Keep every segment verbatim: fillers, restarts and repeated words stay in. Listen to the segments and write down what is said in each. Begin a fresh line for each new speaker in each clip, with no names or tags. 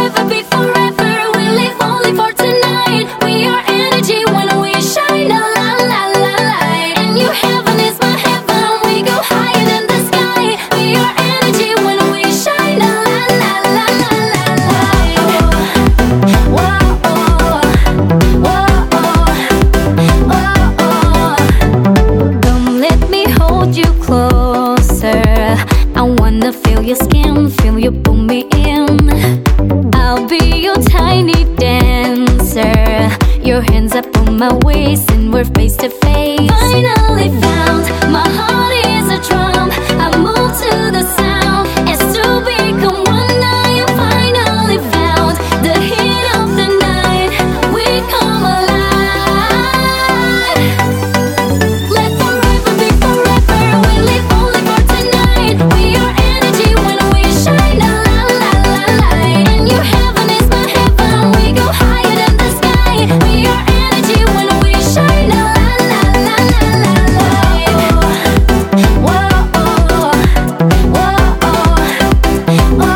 forever be forever. We live only for tonight. We are energy when we shine. La la la la la. And your heaven is my heaven. We go higher than the sky. We are energy when we shine. La la la la la la. Whoa, whoa, whoa, whoa. Come let me hold you closer. I wanna feel your skin, feel you pull me in. I'll be your tiny dancer. Your hands up on my waist and we're face to face. Finally found, my heart is a drum. I move to the sound, as two become one. I am finally found, the heat of the night. We come alive. Let forever be forever. We live only for tonight. We are energy when we shine. La la la la la. And your heaven is my heaven. We go higher than the sky. We are energy when we shine. La la la la la la. Whoa, whoa, whoa, whoa,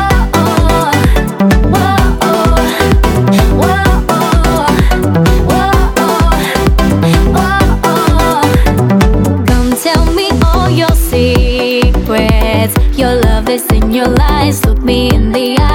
come tell me all your secrets. Your love is in your lies. Look me in the eye.